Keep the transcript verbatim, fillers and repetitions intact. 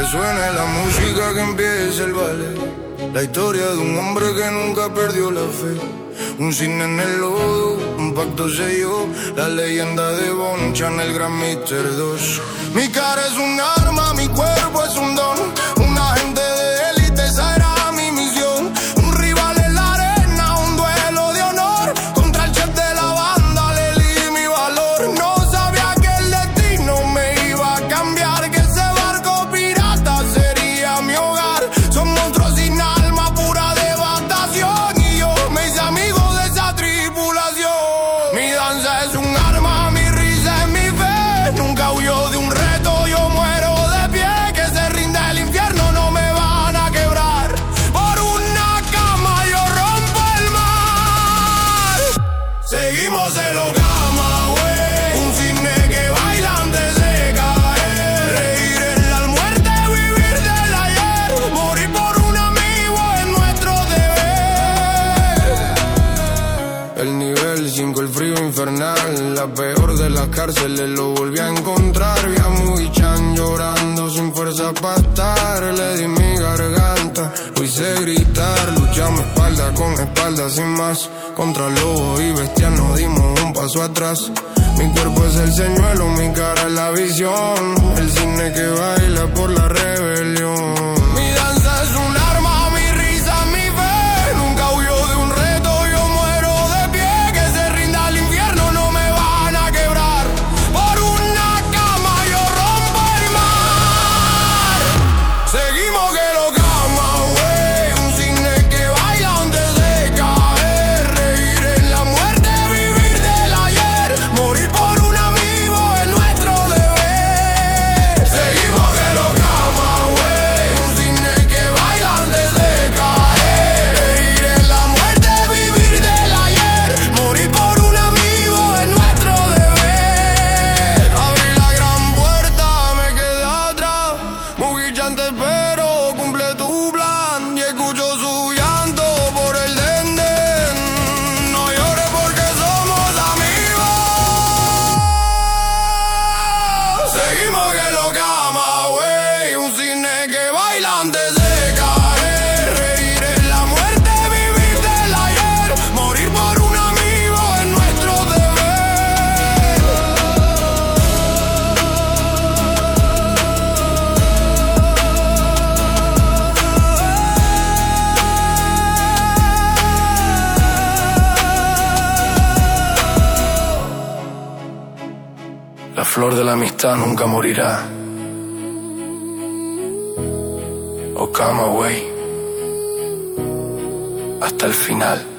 suene la música, que empiece el ballet. La historia de un hombre que nunca perdió la fe. Un cine en el lodo, un pacto selló. La leyenda de Bonchan, el gran míster dos. Mi cara es un arma, mi cuerpo es un don. Un agente de élite, esa era mi misión. Un rival en la arena, un duelo de honor. Contra el chef de la banda le di mi valor. No sabía que el destino me iba a cambiar, que ese barco pirata sería mi hogar. Son monstruos sin alma, pura devastación. Y yo me hice amigo de esa tripulación. Mi danza es un arma, mi risa es mi fe. Nunca huyó de un reto, yo muero de pie. Que se rinda el infierno, no me van a quebrar. Por una cama yo rompo el mar. Seguimos en los Gamma, güey. Un cine que baila antes de caer. Reír en la muerte, vivir del ayer. Morir por un amigo es nuestro deber. El nivel cinco, el frío infernal. La peor de las cárceles, lo volví a encontrar. Vi a Muy Chan llorando sin fuerza para estar. Le di mi garganta, lo hice gritar. Luchamos espalda con espalda sin más. Contra lobos y bestias nos dimos un paso atrás. Mi cuerpo es el señuelo, mi cara es la visión. El cine que baila por la rebelión. Mi danza es un arma, mi risa es mi fe. Nunca huyó de un reto, yo muero de pie. Que se rinda el infierno, no me van a quebrar. Por una cama yo rompo el mar. Seguimos que lo cama, güey. Un cine que baila antes de caer. Reír en la muerte, vivir del ayer. Morir por un amigo es nuestro deber. Seguimos que lo cama, güey. Un cine que baila antes de caer. Reír en la muerte, vivir del ayer. Morir por un amigo es nuestro deber. Abrí la gran puerta, me quedé atrás. Muy Chan, te espero, cumple tu plan. Y escucho su llanto por el denden. No llores porque somos amigos. Seguimos que lo cama, güey. Un cine que baila antes de caer. Reír en la muerte, vivir del ayer. Morir por un amigo es nuestro deber. La flor de la amistad nunca morirá. Okama, güey. Hasta el final.